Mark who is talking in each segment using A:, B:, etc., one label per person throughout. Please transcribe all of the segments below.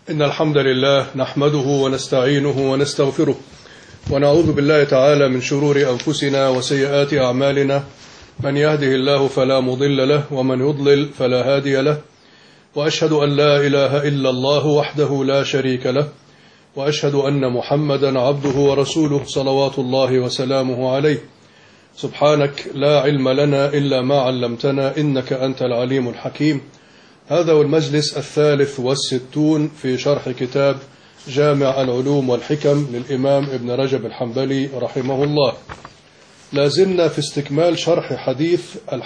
A: إن الحمد لله نحمده ونستعينه ونستغفره ونعوذ بالله تعالى من شرور أنفسنا وسيئات أعمالنا. من يهده الله فلا مضل له ومن يضلل فلا هادي له، وأشهد أن لا إله إلا الله وحده لا شريك له، وأشهد أن محمدا عبده ورسوله صلوات الله وسلامه عليه. سبحانك لا علم لنا إلا ما علمتنا إنك أنت العليم الحكيم. هذا هو المجلس 63 في شرح كتاب جامع العلوم والحكم للإمام ابن رجب الحنبلي رحمه الله. لازلنا في استكمال شرح حديث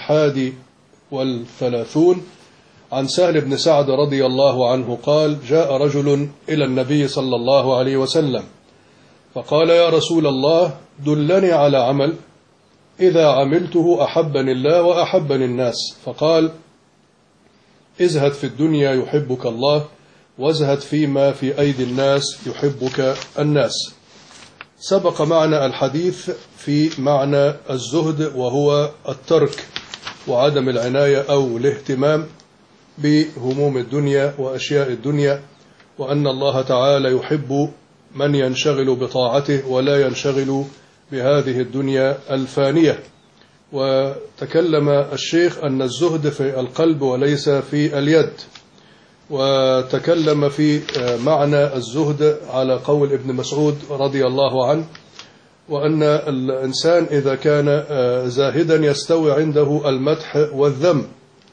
A: 31 عن سهل بن سعد رضي الله عنه قال: جاء رجل إلى النبي صلى الله عليه وسلم فقال: يا رسول الله، دلني على عمل إذا عملته أحبني الله وأحبني الناس. فقال: ازهد في الدنيا يحبك الله، وازهد فيما في أيدي الناس يحبك الناس. سبق معنا الحديث في معنى الزهد، وهو الترك وعدم العناية أو الاهتمام بهموم الدنيا وأشياء الدنيا، وأن الله تعالى يحب من ينشغل بطاعته ولا ينشغل بهذه الدنيا الفانية. وتكلم الشيخ أن الزهد في القلب وليس في اليد، وتكلم في معنى الزهد على قول ابن مسعود رضي الله عنه، وأن الإنسان إذا كان زاهدا يستوي عنده المدح والذم.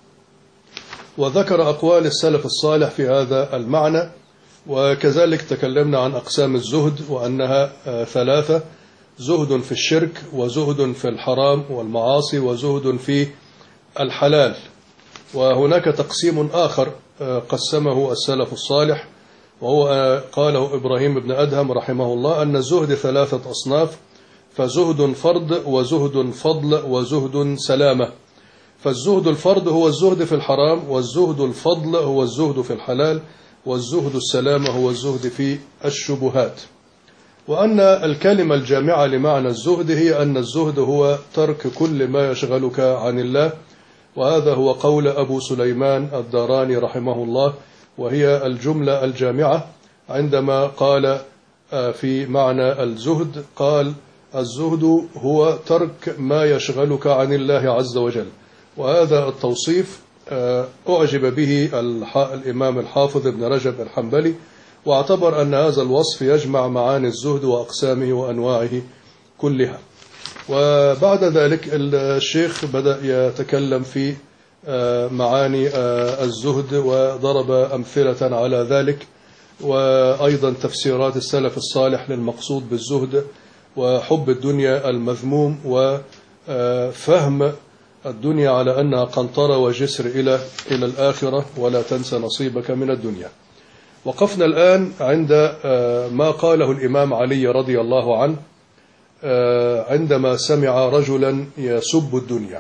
A: وذكر أقوال السلف الصالح في هذا المعنى، وكذلك تكلمنا عن أقسام الزهد وأنها 3: زهد في الشرك، وزهد في الحرام والمعاصي، وزهد في الحلال. وهناك تقسيم آخر قسمه السلف الصالح، وهو قاله إبراهيم بن أدهم رحمه الله، أن الزهد 3 أصناف: فزهد فرض، وزهد فضل، وزهد سلامة. فالزهد الفرض هو الزهد في الحرام، والزهد الفضل هو الزهد في الحلال، والزهد السلامة هو الزهد في الشبهات. وأن الكلمة الجامعة لمعنى الزهد هي أن الزهد هو ترك كل ما يشغلك عن الله، وهذا هو قول أبو سليمان الداراني رحمه الله، وهي الجملة الجامعة عندما قال في معنى الزهد، قال: الزهد هو ترك ما يشغلك عن الله عز وجل. وهذا التوصيف أعجب به الإمام الحافظ ابن رجب الحنبلي، واعتبر أن هذا الوصف يجمع معاني الزهد وأقسامه وأنواعه كلها. وبعد ذلك الشيخ بدأ يتكلم في معاني الزهد، وضرب أمثلة على ذلك، وأيضا تفسيرات السلف الصالح للمقصود بالزهد، وحب الدنيا المذموم، وفهم الدنيا على أنها قنطرة وجسر إلى الآخرة، ولا تنسى نصيبك من الدنيا. وقفنا الآن عند ما قاله الإمام علي رضي الله عنه عندما سمع رجلا يسب الدنيا.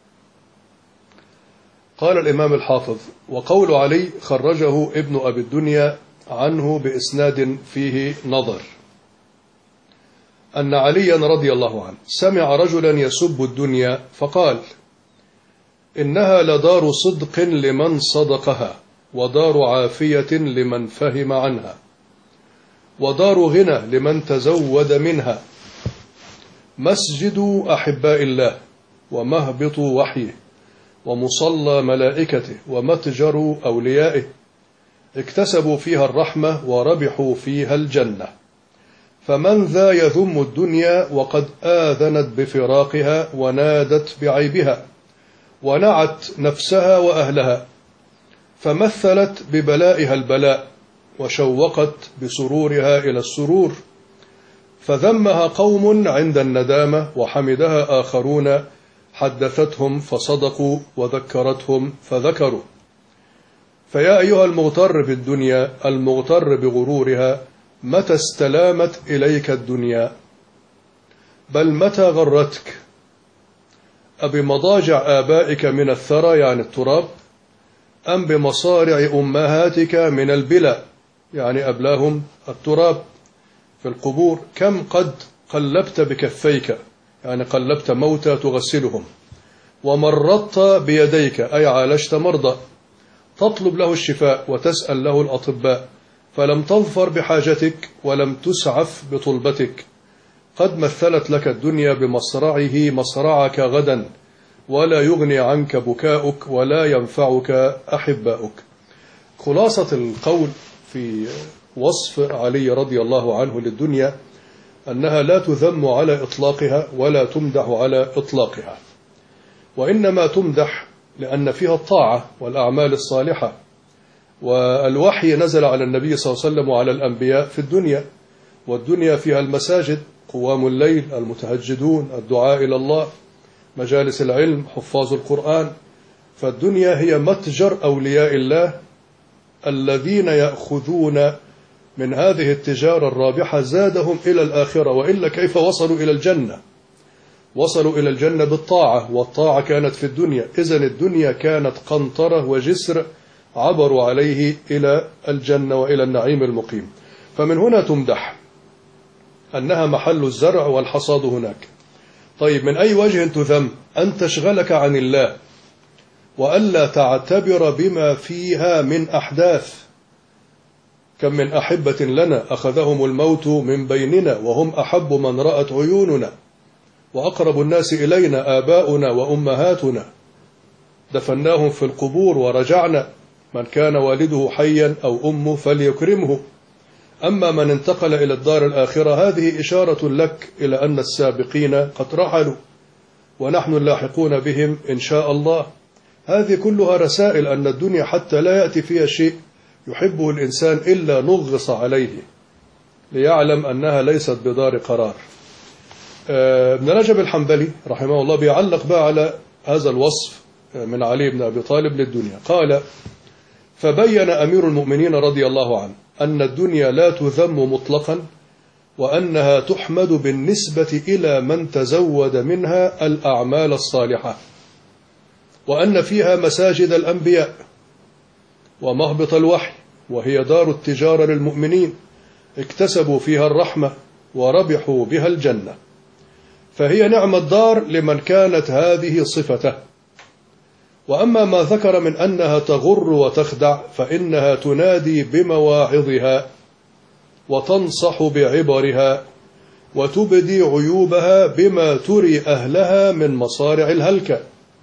A: قال الإمام الحافظ: وقول علي خرجه ابن أبي الدنيا عنه بإسناد فيه نظر، أن عليا رضي الله عنه سمع رجلا يسب الدنيا فقال: إنها لدار صدق لمن صدقها، ودار عافية لمن فهم عنها، ودار غنى لمن تزود منها، مسجد أحباء الله، ومهبط وحيه، ومصلى ملائكته، ومتجر أوليائه، اكتسبوا فيها الرحمة وربحوا فيها الجنة. فمن ذا يذم الدنيا وقد آذنت بفراقها، ونادت بعيبها، ونعت نفسها وأهلها، فمثلت ببلائها البلاء، وشوقت بسرورها إلى السرور، فذمها قوم عند الندامة، وحمدها آخرون حدثتهم فصدقوا، وذكرتهم فذكروا. فيا أيها المغتر بالدنيا المغتر بغرورها، متى استلامت إليك الدنيا؟ بل متى غرتك؟ أبمضاجع آبائك من الثرى يعني التراب، أم بمصارع أمهاتك من البلا يعني أبلاهم التراب في القبور؟ كم قد قلبت بكفيك يعني قلبت موتى تغسلهم، ومرضت بيديك أي عالجت مرضى، تطلب له الشفاء وتسأل له الأطباء، فلم تظفر بحاجتك ولم تسعف بطلبتك. قد مثلت لك الدنيا بمصرعه مصرعك غدا، ولا يغني عنك بكاؤك ولا ينفعك أحباؤك. خلاصة القول في وصف علي رضي الله عنه للدنيا أنها لا تذم على إطلاقها ولا تمدح على إطلاقها، وإنما تمدح لأن فيها الطاعة والأعمال الصالحة، والوحي نزل على النبي صلى الله عليه وسلم وعلى الأنبياء في الدنيا، والدنيا فيها المساجد، قوام الليل، المتهجدون، الدعاء إلى الله، مجالس العلم، حفاظ القرآن. فالدنيا هي متجر أولياء الله الذين يأخذون من هذه التجارة الرابحة زادهم إلى الآخرة، وإلا كيف وصلوا إلى الجنة؟ وصلوا إلى الجنة بالطاعة، والطاعة كانت في الدنيا. إذن الدنيا كانت قنطرة وجسر عبروا عليه إلى الجنة وإلى النعيم المقيم. فمن هنا تمدح أنها محل الزرع والحصاد هناك. طيب من أي وجه تذم؟ أن تشغلك عن الله وألا تعتبر بما فيها من أحداث. كم من أحبة لنا أخذهم الموت من بيننا وهم أحب من رأت عيوننا، وأقرب الناس إلينا آباؤنا وأمهاتنا، دفناهم في القبور ورجعنا. من كان والده حيا أو أمه فليكرمه. أما من انتقل إلى الدار الآخرة هذه إشارة لك إلى أن السابقين قد رحلوا ونحن اللاحقون بهم إن شاء الله. هذه كلها رسائل أن الدنيا حتى لا يأتي فيها شيء يحبه الإنسان إلا نغص عليه ليعلم أنها ليست بدار قرار. ابن رجب الحنبلي رحمه الله بيعلق بقى على هذا الوصف من علي بن أبي طالب للدنيا. قال: فبين أمير المؤمنين رضي الله عنه أن الدنيا لا تذم مطلقا، وأنها تحمد بالنسبة إلى من تزود منها الأعمال الصالحة، وأن فيها مساجد الأنبياء ومهبط الوحي، وهي دار التجارة للمؤمنين اكتسبوا فيها الرحمة وربحوا بها الجنة، فهي نعم الدار لمن كانت هذه صفته. وأما ما ذكر من أنها تغر وتخدع فإنها تنادي بمواعظها وتنصح بعبرها وتبدي عيوبها بما تري أهلها من مصارع الهلكة.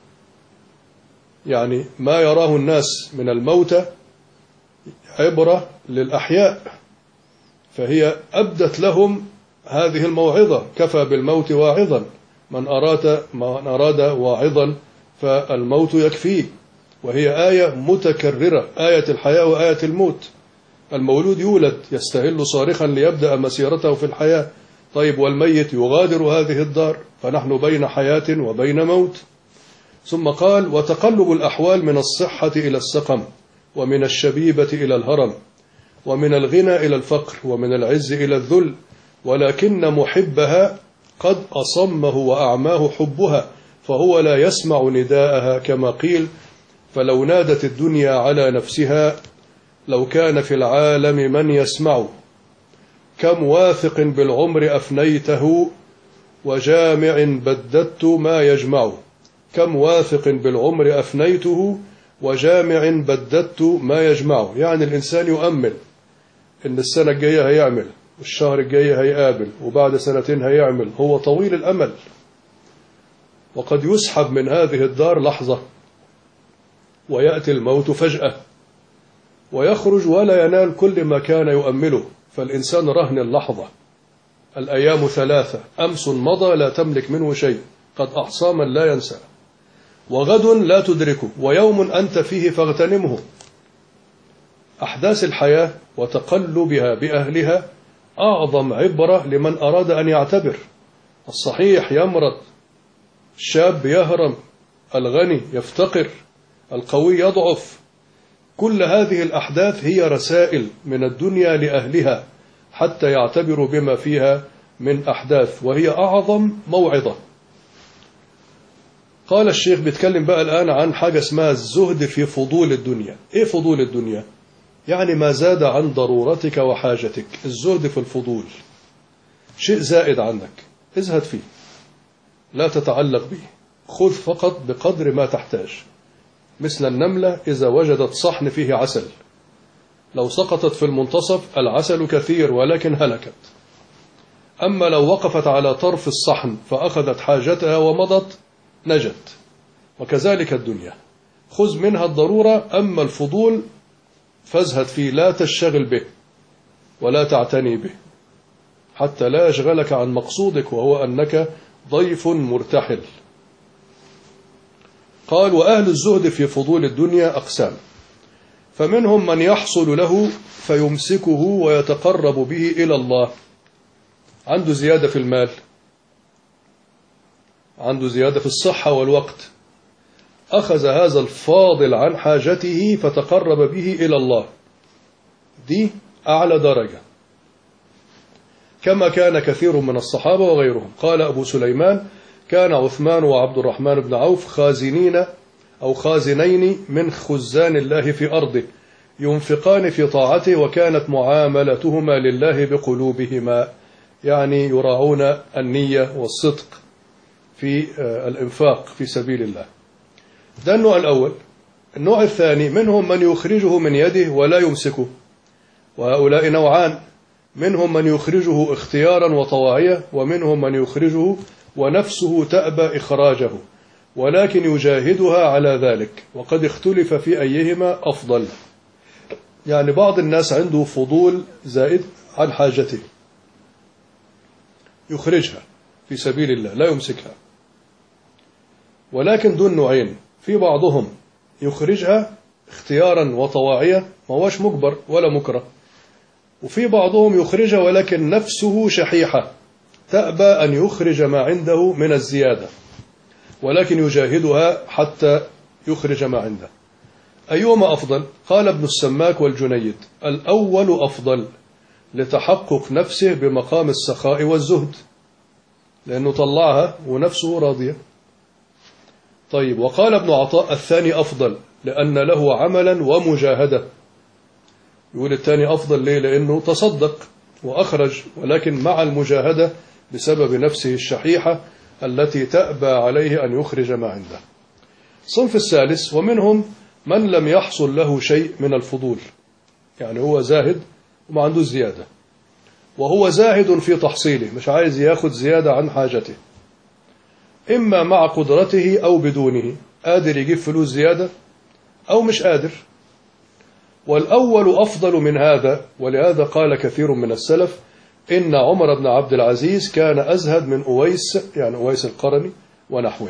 A: يعني ما يراه الناس من الموتى عبرة للأحياء، فهي أبدت لهم هذه الموعظة. كفى بالموت واعظا، من أراد واعظا فالموت يكفيه، وهي آية متكررة، آية الحياة وآية الموت. المولود يولد يستهل صارخا ليبدأ مسيرته في الحياة. طيب والميت يغادر هذه الدار، فنحن بين حياة وبين موت. ثم قال: وتقلب الأحوال من الصحة إلى السقم، ومن الشبيبة إلى الهرم، ومن الغنى إلى الفقر، ومن العز إلى الذل، ولكن محبها قد أصمه وأعماه حبها، فهو لا يسمع نداءها، كما قيل: فلو نادت الدنيا على نفسها لو كان في العالم من يسمع. كم واثق بالعمر أفنيته وجامع بددت ما يجمع. كم واثق بالعمر أفنيته وجامع بددت ما يجمع. يعني الإنسان يؤمل إن السنة الجاية هيعمل، والشهر الجاي هيقابل، وبعد سنتين هيعمل. هو طويل الأمل، وقد يسحب من هذه الدار لحظة ويأتي الموت فجأة ويخرج ولا ينال كل ما كان يؤمله. فالإنسان رهن اللحظة. الأيام ثلاثة: أمس مضى لا تملك منه شيء، قد أحصى من لا ينسى، وغد لا تدركه، ويوم أنت فيه فاغتنمه. أحداث الحياة وتقلبها بأهلها أعظم عبرة لمن أراد أن يعتبر. الصحيح يمرض، الشاب يهرم، الغني يفتقر، القوي يضعف. كل هذه الأحداث هي رسائل من الدنيا لأهلها حتى يعتبروا بما فيها من أحداث، وهي أعظم موعظة. قال الشيخ بيتكلم بقى الآن عن حاجة اسمها الزهد في فضول الدنيا. إيه فضول الدنيا؟ يعني ما زاد عن ضرورتك وحاجتك. الزهد في الفضول، شيء زائد عنك ازهد فيه، لا تتعلق به، خذ فقط بقدر ما تحتاج. مثل النملة إذا وجدت صحن فيه عسل لو سقطت في المنتصف العسل كثير ولكن هلكت. أما لو وقفت على طرف الصحن فأخذت حاجتها ومضت نجت. وكذلك الدنيا، خذ منها الضرورة، أما الفضول فازهد فيه، لا تشتغل به ولا تعتني به حتى لا يشغلك عن مقصودك، وهو أنك ضيف مرتحل. قال: وأهل الزهد في فضول الدنيا أقسام، فمنهم من يحصل له فيمسكه ويتقرب به إلى الله. عنده زيادة في المال، عنده زيادة في الصحة والوقت، أخذ هذا الفاضل عن حاجته فتقرب به إلى الله، دي أعلى درجة، كما كان كثير من الصحابة وغيرهم. قال أبو سليمان: كان عثمان وعبد الرحمن بن عوف خازنين أو خازنين من خزان الله في أرضه، ينفقان في طاعته، وكانت معاملتهما لله بقلوبهما، يعني يراعون النية والصدق في الإنفاق في سبيل الله. ده النوع الأول. النوع الثاني: منهم من يخرجه من يده ولا يمسكه، وهؤلاء نوعان: منهم من يخرجه اختيارا وطواعية، ومنهم من يخرجه ونفسه تأبى إخراجه ولكن يجاهدها على ذلك، وقد اختلف في أيهما أفضل. يعني بعض الناس عنده فضول زائد عن حاجته يخرجها في سبيل الله لا يمسكها، ولكن دون نوعين: في بعضهم يخرجها اختيارا وطواعية، ما هوش مجبر ولا مكره، وفي بعضهم يخرجها ولكن نفسه شحيحة تأبى أن يخرج ما عنده من الزيادة، ولكن يجاهدها حتى يخرج ما عنده. أيهما أفضل؟ قال ابن السماك والجنيد: الأول أفضل لتحقق نفسه بمقام السخاء والزهد، لأنه طلعها ونفسه راضية. طيب، وقال ابن عطاء: الثاني أفضل لأن له عملا ومجاهدة. يقول الثاني أفضل ليه؟ لأنه تصدق وأخرج، ولكن مع المجاهدة بسبب نفسه الشحيحة التي تأبى عليه أن يخرج ما عنده. صنف الثالث: ومنهم من لم يحصل له شيء من الفضول، يعني هو زاهد وما عنده زيادة، وهو زاهد في تحصيله، مش عايز ياخد زيادة عن حاجته، إما مع قدرته أو بدونه، قادر يجيب فلوس زيادة أو مش قادر. والأول أفضل من هذا، ولهذا قال كثير من السلف: إن عمر بن عبد العزيز كان أزهد من أويس، يعني أويس القرني ونحوه.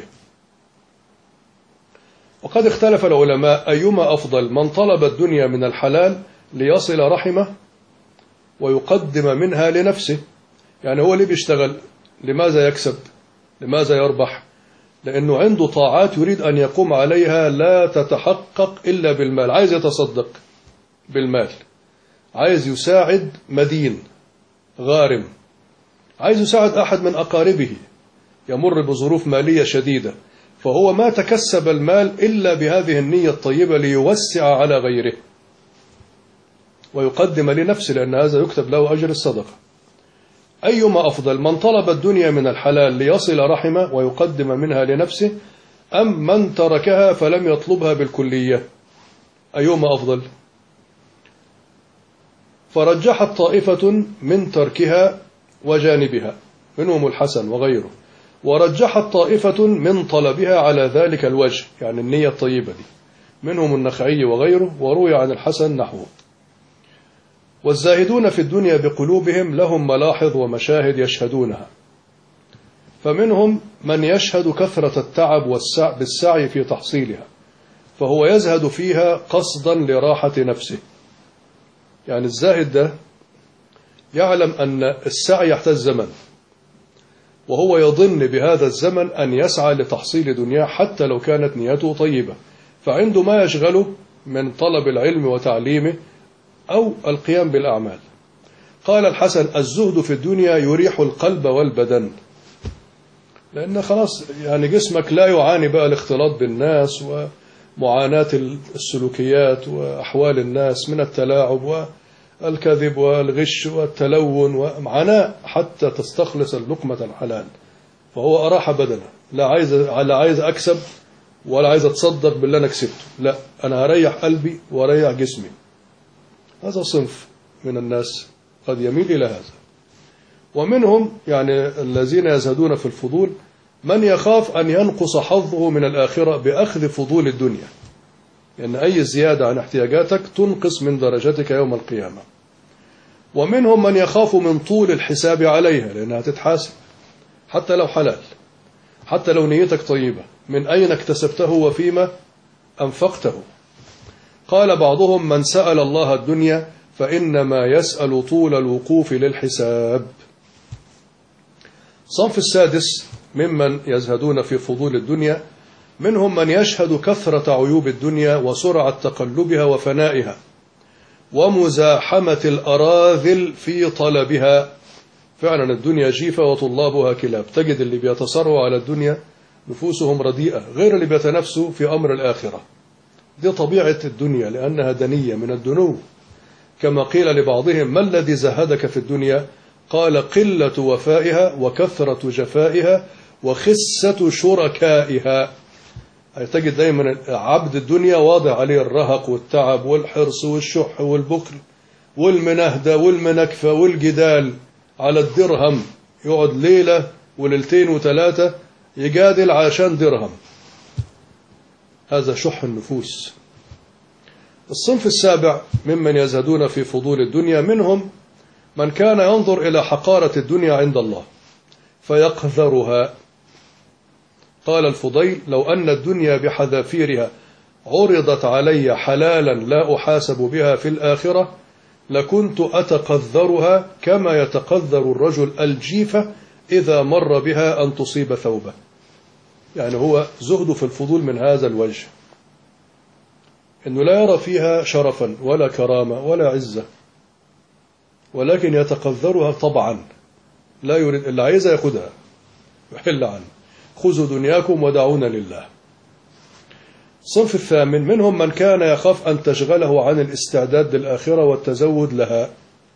A: وقد اختلف العلماء أيما أفضل: من طلب الدنيا من الحلال ليصل رحمه ويقدم منها لنفسه، يعني هو اللي بيشتغل لماذا يكسب؟ لماذا يربح؟ لأنه عنده طاعات يريد أن يقوم عليها لا تتحقق إلا بالمال، عايز يتصدق بالمال، عايز يساعد مدين غارم، عايز يساعد أحد من أقاربه يمر بظروف مالية شديدة، فهو ما تكسب المال إلا بهذه النية الطيبة ليوسع على غيره ويقدم لنفسه، لأن هذا يكتب له أجر الصدقة. أيما أفضل: من طلب الدنيا من الحلال ليصل رحمه ويقدم منها لنفسه، أم من تركها فلم يطلبها بالكلية؟ أيما أفضل؟ فرجحت طائفة من تركها وجانبها، منهم الحسن وغيره، ورجحت طائفة من طلبها على ذلك الوجه، يعني النية الطيبة دي، منهم النخعي وغيره، وروي عن الحسن نحوه. والزاهدون في الدنيا بقلوبهم لهم ملاحظ ومشاهد يشهدونها، فمنهم من يشهد كثرة التعب بالسعي في تحصيلها، فهو يزهد فيها قصدا لراحة نفسه. يعني الزاهد ده يعلم أن السعي يحتاج زمن، وهو يظن بهذا الزمن أن يسعى لتحصيل دنياه حتى لو كانت نيته طيبة، فعنده ما يشغله من طلب العلم وتعليمه أو القيام بالأعمال. قال الحسن: الزهد في الدنيا يريح القلب والبدن، لأن خلاص يعني جسمك لا يعاني بقى الاختلاط بالناس ومعاناة السلوكيات وأحوال الناس من التلاعب والكذب والغش والتلون ومعاناة حتى تستخلص اللقمة الحلال، فهو أراح بدنه، لا عايز أكسب ولا عايز أتصدق باللي أنا كسبته، لا، أنا هريح قلبي وأريح جسمي. هذا صنف من الناس قد يميل إلى هذا. ومنهم يعني الذين يزهدون في الفضول من يخاف أن ينقص حظه من الآخرة بأخذ فضول الدنيا، لأن أي زيادة عن احتياجاتك تنقص من درجتك يوم القيامة. ومنهم من يخاف من طول الحساب عليها، لأنها تتحاسب حتى لو حلال، حتى لو نيتك طيبة، من أين اكتسبته وفيما أنفقته. قال بعضهم من سأل الله الدنيا فإنما يسأل طول الوقوف للحساب. صنف السادس ممن يزهدون في فضول الدنيا منهم من يشهد كثرة عيوب الدنيا وسرعة تقلبها وفنائها ومزاحمة الأراذل في طلبها. فعلا الدنيا جيفة وطلابها كلاب. تجد اللي بيتصارعوا على الدنيا نفوسهم رديئة غير اللي بيتنافسوا في أمر الآخرة. دي طبيعة الدنيا لأنها دنية من الدنو. كما قيل لبعضهم ما الذي زهدك في الدنيا؟ قال قلة وفائها وكثرة جفائها وخسة شركائها. تجد دايما عبد الدنيا واضع عليه الرهق والتعب والحرص والشح والبخل والمنهدة والمنكفة والجدال على الدرهم، يقعد ليلة وليلتين وثلاثة يجادل عشان درهم. هذا شح النفوس. الصنف السابع ممن يزهدون في فضول الدنيا منهم من كان ينظر إلى حقارة الدنيا عند الله فيقذرها. قال الفضيل لو أن الدنيا بحذافيرها عرضت علي حلالا لا أحاسب بها في الآخرة لكنت أتقذرها كما يتقذر الرجل الجيفة إذا مر بها أن تصيب ثوبه. يعني هو زهد في الفضول من هذا الوجه، إنه لا يرى فيها شرفا ولا كرامة ولا عزة، ولكن يتقذرها طبعا، لا يريد إلا عايزة يأخذها يحل عنه. خذوا دنياكم ودعونا لله. الصنف الثامن منهم من كان يخاف أن تشغله عن الاستعداد للآخرة والتزود لها.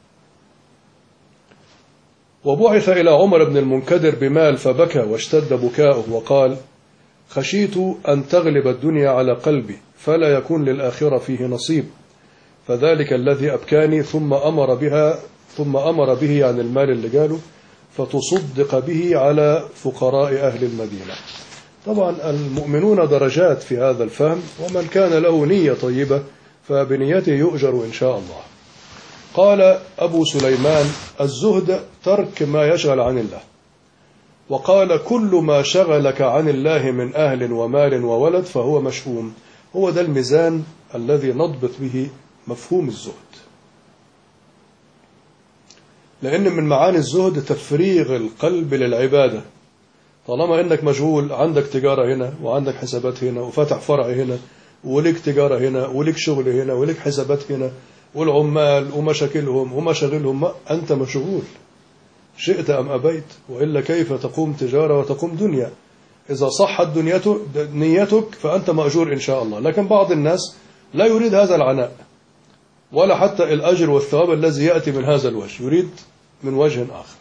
A: وبعث إلى عمر بن المنكدر بمال فبكى واشتد بكاؤه وقال خشيت أن تغلب الدنيا على قلبي فلا يكون للآخرة فيه نصيب، فذلك الذي أبكاني. ثم أمر به عن المال اللي قاله فتصدق به على فقراء أهل المدينة. طبعا المؤمنون درجات في هذا الفهم، ومن كان له نية طيبة فبنيته يؤجر إن شاء الله. قال أبو سليمان الزهد ترك ما يشغل عن الله. وقال كل ما شغلك عن الله من أهل ومال وولد فهو مشؤوم. هو ده الميزان الذي نضبط به مفهوم الزهد، لأن من معاني الزهد تفريغ القلب للعبادة. طالما أنك مشغول، عندك تجارة هنا وعندك حسابات هنا وفتح فرع هنا وليك تجارة هنا وليك شغل هنا وليك حسابات هنا والعمال ومشاكلهم ومشاغلهم، أنت مشغول شئت أم أبيت، وإلا كيف تقوم تجارة وتقوم دنيا؟ إذا صحت نيتك فأنت مأجور إن شاء الله. لكن بعض الناس لا يريد هذا العناء ولا حتى الأجر والثواب الذي يأتي من هذا الوجه، يريد من وجه آخر.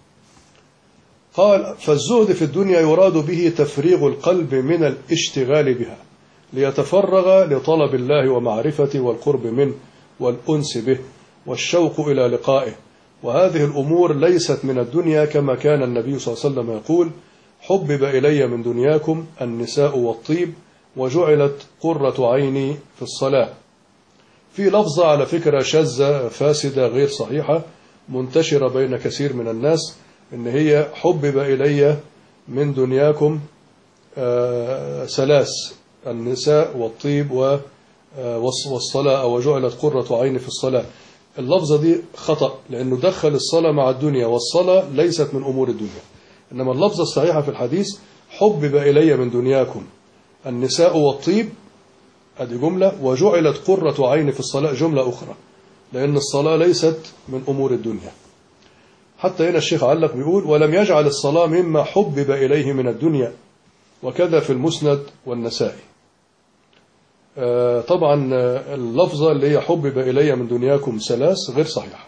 A: قال فالزهد في الدنيا يراد به تفريغ القلب من الاشتغال بها ليتفرغ لطلب الله ومعرفته والقرب منه والأنس به والشوق إلى لقائه. وهذه الأمور ليست من الدنيا، كما كان النبي صلى الله عليه وسلم يقول حبب إلي من دنياكم النساء والطيب وجعلت قرة عيني في الصلاة. في لفظة على فكرة شاذة فاسدة غير صحيحة منتشرة بين كثير من الناس، إن هي حبب إلي من دنياكم ثلاث النساء والطيب والصلاة وجعلت قرة عيني في الصلاة. اللفظة دي خطأ، لأنه دخل الصلاة مع الدنيا، والصلاة ليست من أمور الدنيا. إنما اللفظة الصحيحة في الحديث حبب إلي من دنياكم النساء والطيب، هذه جملة، وجعلت قرة عيني في الصلاة جملة أخرى، لأن الصلاة ليست من أمور الدنيا. حتى هنا الشيخ علق بيقول ولم يجعل الصلاة مما حبب إليه من الدنيا، وكذا في المسند والنسائي. طبعا اللفظة اللي هي حبب إلي من دنياكم ثلاث غير صحيحة،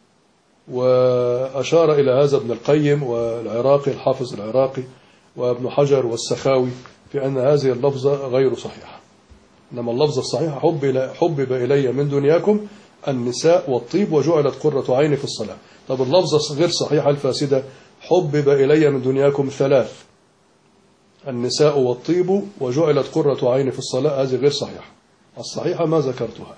A: وأشار إلى هذا ابن القيم والعراقي الحافظ العراقي وابن حجر والسخاوي في أن هذه اللفظة غير صحيحة. إنما اللفظة الصحيحة حبب إلي من دنياكم النساء والطيب وجعلت قرة عيني في الصلاة. طب اللفظة غير صحيحة الفاسدة، حبب إلي من دنياكم ثلاث، النساء والطيب وجعلت قرة عيني في الصلاة، هذه غير صحيحة، الصحيحة ما ذكرتها.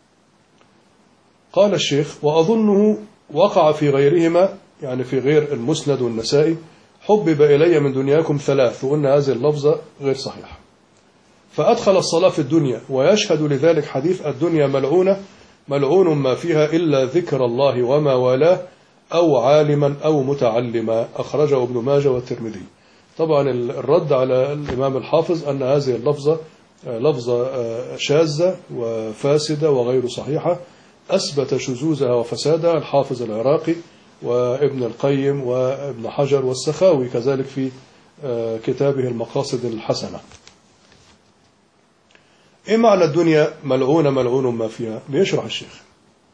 A: قال الشيخ: وأظنه وقع في غيرهما، يعني في غير المسند والنسائي، حبب إلي من دنياكم ثلاث، وقلنا هذه اللفظة غير صحيحة. فأدخل الصلاة في الدنيا، ويشهد لذلك حديث: الدنيا ملعونة، ملعون ما فيها إلا ذكر الله وما والاه أو عالما أو متعلما، أخرجه ابن ماجه والترمذي. طبعا الرد على الإمام الحافظ أن هذه اللفظة لفظة شاذة وفاسدة وغير صحيحة، أثبت شذوذها وفسادها الحافظ العراقي وابن القيم وابن حجر والسخاوي كذلك في كتابه المقاصد الحسنة. إيه معنى الدنيا ملعونة ملعون ما فيها؟ بيشرح الشيخ،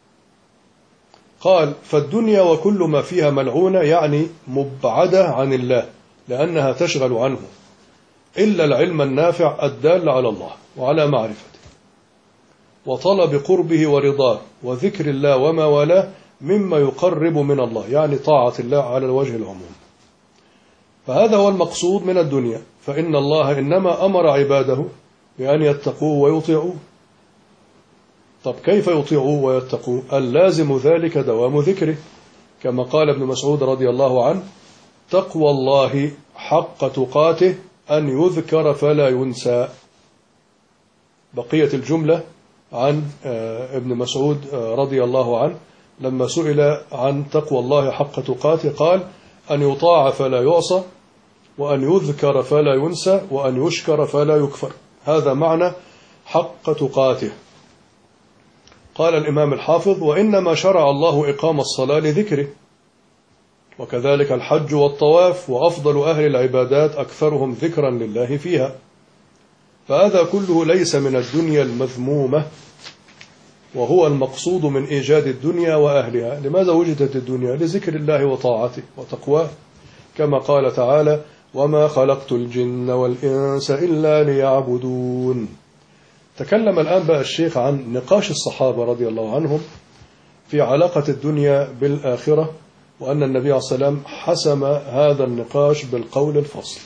A: قال: فالدنيا وكل ما فيها ملعونة، يعني مبعدة عن الله لأنها تشغل عنه، إلا العلم النافع الدال على الله وعلى معرفته وطلب قربه ورضاه وذكر الله وما والاه مما يقرب من الله، يعني طاعة الله على الوجه العموم. فهذا هو المقصود من الدنيا، فإن الله إنما أمر عباده بأن يتقوه ويطيعوه. طب كيف يطيعوه ويتقوه؟ اللازم ذلك دوام ذكره، كما قال ابن مسعود رضي الله عنه: تقوى الله حق تقاته أن يذكر فلا ينسى. بقية الجملة عن ابن مسعود رضي الله عنه لما سئل عن تقوى الله حق تقاته قال: أن يطاع فلا يعصى، وأن يذكر فلا ينسى، وأن يشكر فلا يكفر. هذا معنى حق تقاته. قال الإمام الحافظ: وإنما شرع الله إقام الصلاة لذكره، وكذلك الحج والطواف، وأفضل أهل العبادات أكثرهم ذكرا لله فيها. فهذا كله ليس من الدنيا المذمومة، وهو المقصود من إيجاد الدنيا وأهلها. لماذا وجدت الدنيا؟ لذكر الله وطاعته وتقواه، كما قال تعالى: وما خلقت الجن والإنس إلا ليعبدون. تكلم الآن بقى الشيخ عن نقاش الصحابة رضي الله عنهم في علاقة الدنيا بالآخرة، وأن النبي عليه الصلاة والسلام حسم هذا النقاش بالقول الفصل.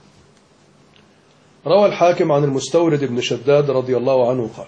A: روى الحاكم عن المستورد بن شداد رضي الله عنه قال: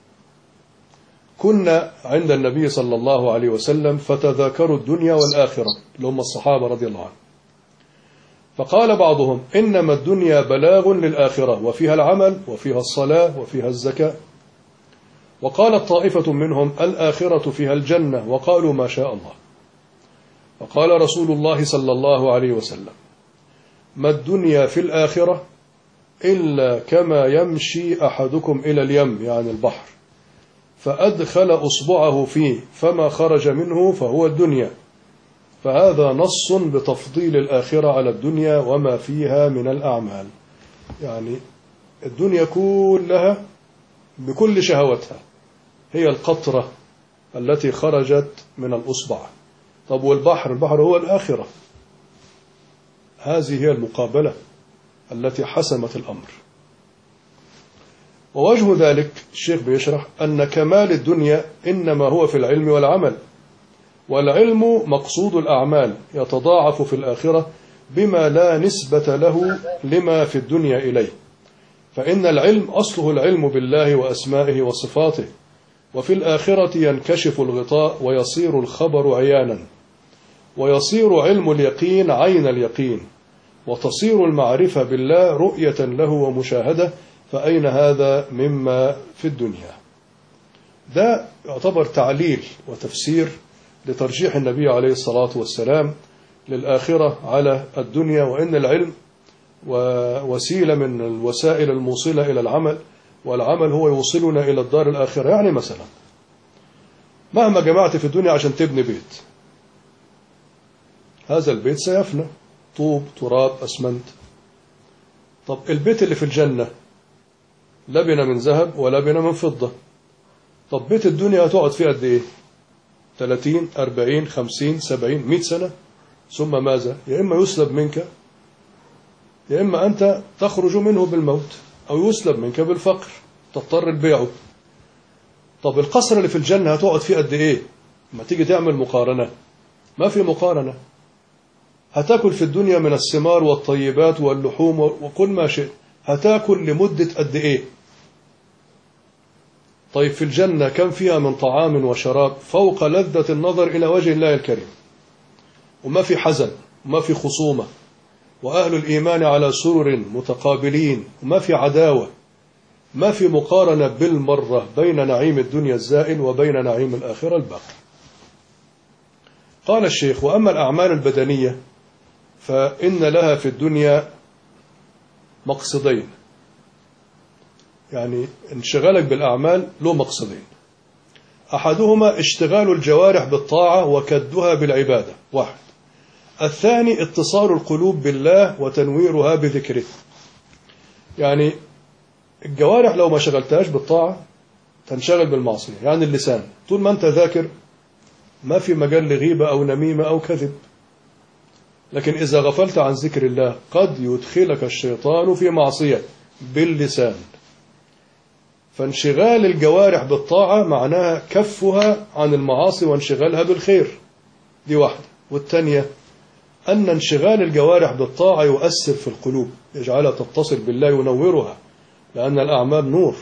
A: كنا عند النبي صلى الله عليه وسلم فتذاكروا الدنيا والآخرة، اللي هم الصحابة رضي الله عنهم، فقال بعضهم: إنما الدنيا بلاغ للآخرة، وفيها العمل وفيها الصلاة وفيها الزكاة. وقالت طائفة منهم: الآخرة فيها الجنة، وقالوا ما شاء الله. فقال رسول الله صلى الله عليه وسلم: ما الدنيا في الآخرة إلا كما يمشي أحدكم إلى اليم، يعني البحر، فأدخل أصبعه فيه فما خرج منه فهو الدنيا. فهذا نص بتفضيل الآخرة على الدنيا وما فيها من الأعمال. يعني الدنيا كلها بكل شهوتها هي القطرة التي خرجت من الأصبع. طب والبحر؟ البحر هو الآخرة. هذه هي المقابلة التي حسمت الأمر. ووجه ذلك الشيخ بيشرح أن كمال الدنيا إنما هو في العلم والعمل، والعلم مقصود الأعمال يتضاعف في الآخرة بما لا نسبة له لما في الدنيا إليه، فإن العلم أصله العلم بالله وأسمائه وصفاته، وفي الآخرة ينكشف الغطاء ويصير الخبر عيانا، ويصير علم اليقين عين اليقين، وتصير المعرفة بالله رؤية له ومشاهدة. فأين هذا مما في الدنيا؟ ده يعتبر تعليل وتفسير لترجيح النبي عليه الصلاة والسلام للآخرة على الدنيا، وإن العلم وسيلة من الوسائل الموصلة إلى العمل، والعمل هو يوصلنا إلى الدار الآخرة. يعني مثلا مهما جمعت في الدنيا عشان تبني بيت، هذا البيت سيفنى، طوب تراب أسمنت. طب البيت اللي في الجنة لبنة من ذهب ولبنة من فضة. طب بيت الدنيا هتقعد فيه قد إيه؟ 30 40 50 70 100 سنة، ثم ماذا؟ يا إما يسلب منك، يا إما أنت تخرج منه بالموت، أو يسلب منك بالفقر تضطر تبيعه. طب القصر اللي في الجنة هتقعد فيه قد إيه؟ ما تيجي تعمل مقارنة، ما في مقارنة. هتاكل في الدنيا من الثمار والطيبات واللحوم وكل ما شئت، هتاكل لمدة قد إيه؟ طيب في الجنة كم فيها من طعام وشراب فوق لذة النظر إلى وجه الله الكريم، وما في حزن وما في خصومة، وأهل الإيمان على سرر متقابلين، وما في عداوة، ما في مقارنة بالمرة بين نعيم الدنيا الزائل وبين نعيم الآخرة الباقي. قال الشيخ: وأما الأعمال البدنية فإن لها في الدنيا مقصدين، يعني انشغالك بالأعمال له مقصدين. أحدهما اشتغال الجوارح بالطاعة وكدها بالعبادة، واحد. الثاني اتصال القلوب بالله وتنويرها بذكره. يعني الجوارح لو ما شغلتهاش بالطاعة تنشغل بالمعصية، يعني اللسان طول ما أنت ذاكر ما في مجال لغيبة أو نميمة أو كذب، لكن إذا غفلت عن ذكر الله قد يدخلك الشيطان في معصية باللسان. فانشغال الجوارح بالطاعة معناها كفها عن المعاصي وانشغالها بالخير، دي واحدة. والثانية أن انشغال الجوارح بالطاعة يؤثر في القلوب، يجعلها تتصل بالله ينورها، لأن الأعمال نور.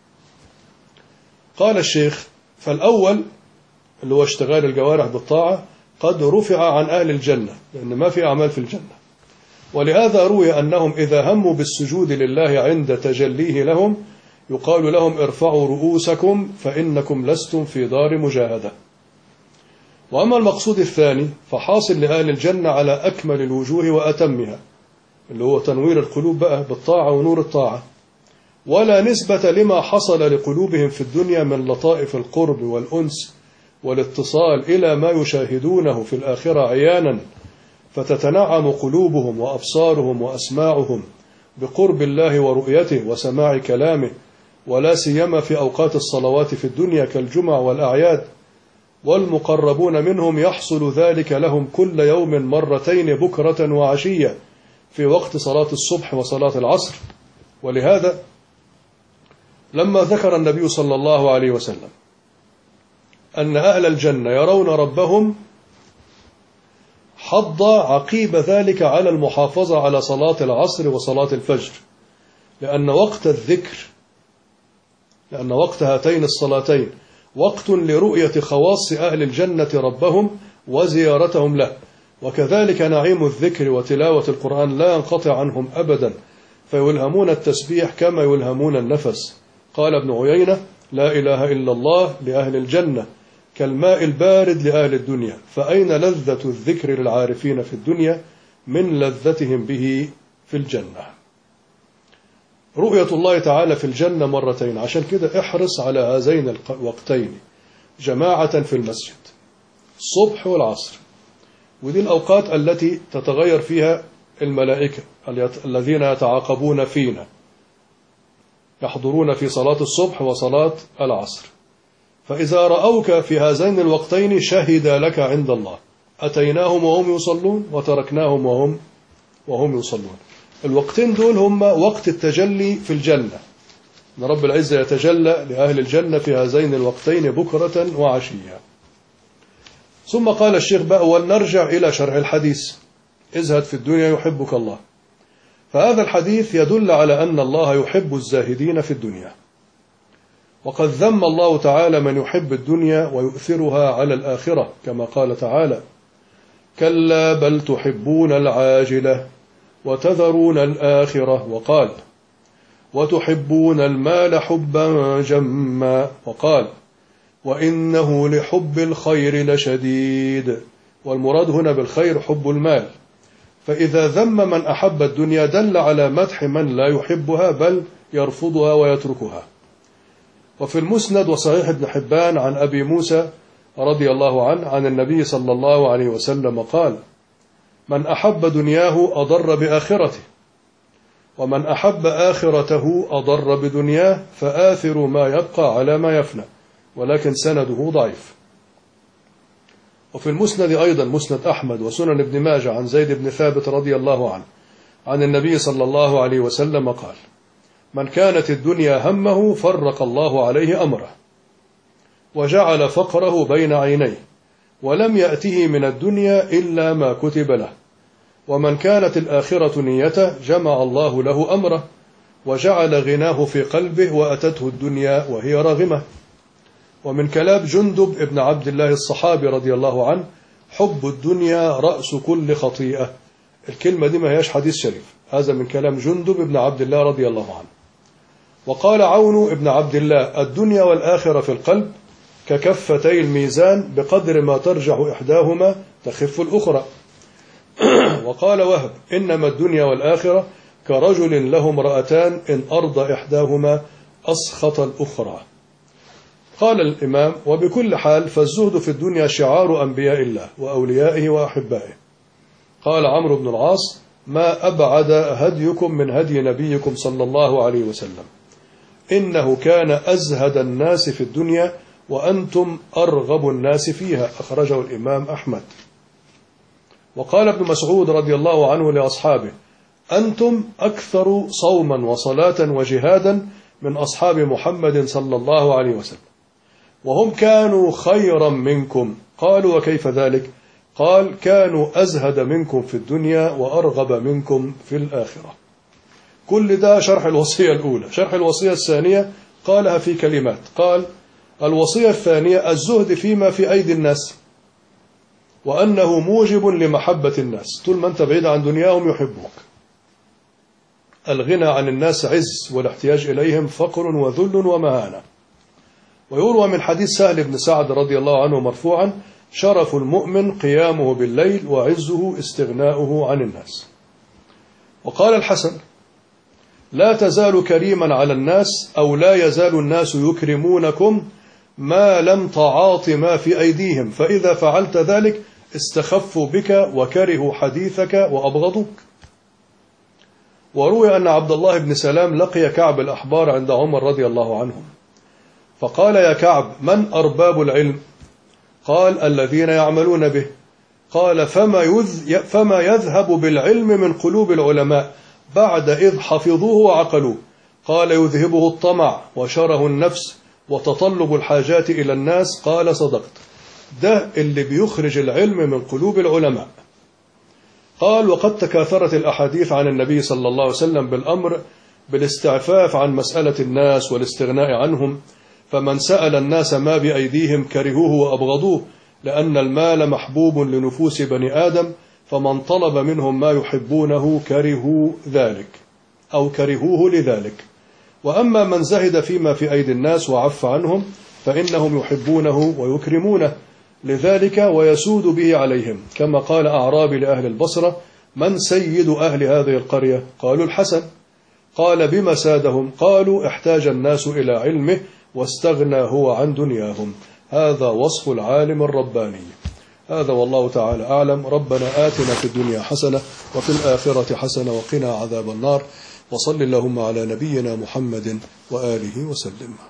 A: قال الشيخ: فالأول اللي هو اشتغال الجوارح بالطاعة قد رفع عن أهل الجنة، لأن ما في أعمال في الجنة، ولهذا روي أنهم إذا هموا بالسجود لله عند تجليه لهم يقال لهم: ارفعوا رؤوسكم فإنكم لستم في دار مجاهدة. وأما المقصود الثاني فحاصل لأهل الجنة على أكمل الوجوه وأتمها، اللي هو تنوير القلوب بقى بالطاعة ونور الطاعة، ولا نسبة لما حصل لقلوبهم في الدنيا من لطائف القرب والأنس والاتصال إلى ما يشاهدونه في الآخرة عيانا، فتتنعم قلوبهم وأبصارهم وأسماعهم بقرب الله ورؤيته وسماع كلامه، ولا سيما في أوقات الصلوات في الدنيا كالجمع والأعياد. والمقربون منهم يحصل ذلك لهم كل يوم مرتين بكرة وعشية في وقت صلاة الصبح وصلاة العصر. ولهذا لما ذكر النبي صلى الله عليه وسلم أن أهل الجنة يرون ربهم حض عقيب ذلك على المحافظة على صلاة العصر وصلاة الفجر، لأن وقت هاتين الصلاتين وقت لرؤية خواص أهل الجنة ربهم وزيارتهم له، وكذلك نعيم الذكر وتلاوة القرآن لا ينقطع عنهم أبدا، فيلهمون التسبيح كما يلهمون النفس. قال ابن عيينة: لا إله إلا الله لأهل الجنة كالماء البارد لأهل الدنيا، فأين لذة الذكر للعارفين في الدنيا من لذتهم به في الجنة. رؤية الله تعالى في الجنة مرتين، عشان كده احرص على هذين الوقتين جماعة في المسجد، الصبح والعصر، ودي الأوقات التي تتغير فيها الملائكة الذين يتعاقبون فينا، يحضرون في صلاة الصبح وصلاة العصر، فإذا رأوك في هذين الوقتين شهد لك عند الله: أتيناهم وهم يصلون وتركناهم وهم يصلون. الوقتين دول هم وقت التجلي في الجنة، أن رب العزة يتجلى لأهل الجنة في هذين الوقتين بكرة وعشية. ثم قال الشيخ بقى: ولنرجع إلى شرح الحديث: ازهد في الدنيا يحبك الله. فهذا الحديث يدل على أن الله يحب الزاهدين في الدنيا، وقد ذم الله تعالى من يحب الدنيا ويؤثرها على الآخرة، كما قال تعالى: كلا بل تحبون العاجلة وتذرون الآخرة، وقال: وتحبون المال حبا جما، وقال: وإنه لحب الخير لشديد. والمراد هنا بالخير حب المال. فإذا ذم من أحب الدنيا دل على مدح من لا يحبها بل يرفضها ويتركها. وفي المسند وصحيح ابن حبان عن أبي موسى رضي الله عنه عن النبي صلى الله عليه وسلم قال: من أحب دنياه أضر بآخرته، ومن أحب آخرته أضر بدنياه، فآثر ما يبقى على ما يفنى، ولكن سنده ضعيف. وفي المسند أيضا مسند أحمد وسنن ابن ماجه عن زيد بن ثابت رضي الله عنه عن النبي صلى الله عليه وسلم قال: من كانت الدنيا همه فرق الله عليه أمره. وجعل فقره بين عينيه، ولم يأته من الدنيا إلا ما كتب له. ومن كانت الآخرة نيته جمع الله له أمره، وجعل غناه في قلبه، وأتته الدنيا وهي راغمة. ومن كلام جندب ابن عبد الله الصحابي رضي الله عنه: حب الدنيا رأس كل خطيئة. الكلمة دي ما هيش حديث شريف، هذا من كلام جندب ابن عبد الله رضي الله عنه. وقال عون ابن عبد الله: الدنيا والآخرة في القلب ككفتي الميزان، بقدر ما ترجح إحداهما تخف الأخرى. وقال وهب: إنما الدنيا والآخرة كرجل له امرأتان، إن أرضى إحداهما أسخط الأخرى. قال الإمام: وبكل حال فالزهد في الدنيا شعار أنبياء الله وأوليائه وأحبائه. قال عمرو بن العاص: ما أبعد هديكم من هدي نبيكم صلى الله عليه وسلم، إنه كان أزهد الناس في الدنيا وأنتم أرغب الناس فيها. أخرجه الإمام أحمد. وقال ابن مسعود رضي الله عنه لأصحابه: أنتم أكثر صوما وصلاة وجهادا من أصحاب محمد صلى الله عليه وسلم، وهم كانوا خيرا منكم. قالوا: وكيف ذلك؟ قال: كانوا أزهد منكم في الدنيا وأرغب منكم في الآخرة. كل ده شرح الوصية الأولى. شرح الوصية الثانية قالها في كلمات. قال: الوصية الثانية الزهد فيما في أيدي الناس، وأنه موجب لمحبة الناس، طول ما أنت بعيد عن دنياهم يحبوك. الغنى عن الناس عز، والاحتياج إليهم فقر وذل ومهانة. ويروى من حديث سهل بن سعد رضي الله عنه مرفوعا: شرف المؤمن قيامه بالليل، وعزه استغناؤه عن الناس. وقال الحسن: لا تزال كريما على الناس، أو لا يزال الناس يكرمونكم ما لم تعاط ما في أيديهم، فإذا فعلت ذلك استخفوا بك وكرهوا حديثك وأبغضوك. وروي أن عبد الله بن سلام لقي كعب الأحبار عند عمر رضي الله عنهم، فقال: يا كعب، من أرباب العلم؟ قال: الذين يعملون به. قال: فما يذهب بالعلم من قلوب العلماء بعد إذ حفظوه وعقلوه؟ قال: يذهبه الطمع وشره النفس وتطلب الحاجات إلى الناس. قال: صدقت. ده اللي بيخرج العلم من قلوب العلماء. قال: وقد تكاثرت الأحاديث عن النبي صلى الله عليه وسلم بالأمر بالاستعفاف عن مسألة الناس والاستغناء عنهم، فمن سأل الناس ما بأيديهم كرهوه وأبغضوه، لأن المال محبوب لنفوس بني آدم، فمن طلب منهم ما يحبونه كرهوا ذلك أو كرهوه لذلك. وأما من زهد فيما في أيدي الناس وعف عنهم، فإنهم يحبونه ويكرمونه لذلك ويسود به عليهم، كما قال أعرابي لأهل البصرة: من سيد أهل هذه القرية؟ قالوا: الحسن. قال: بما سادهم؟ قالوا: احتاج الناس إلى علمه واستغنى هو عن دنياهم. هذا وصف العالم الرباني. هذا والله تعالى أعلم. ربنا آتنا في الدنيا حسنة وفي الآخرة حسنة وقنا عذاب النار. وصل اللهم على نبينا محمد وآله وسلم.